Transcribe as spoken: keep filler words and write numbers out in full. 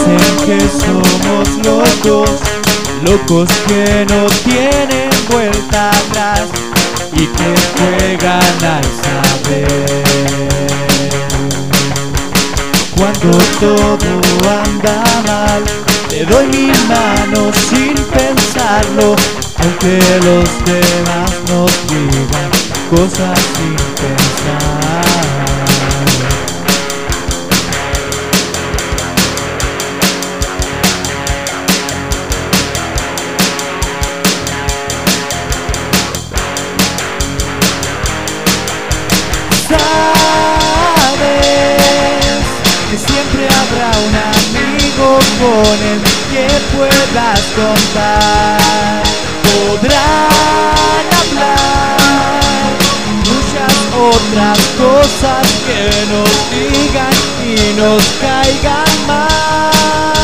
Dicen que somos locos, locos que no tienen vuelta atrás y que juegan al saber. Cuando todo anda mal, te doy mi mano sin pensarlo, aunque los demás nos digan cosas sin pensar. Sabes que siempre habrá un amigo con el que puedas contar. Podrán hablar muchas otras cosas que nos digan y nos caigan mal.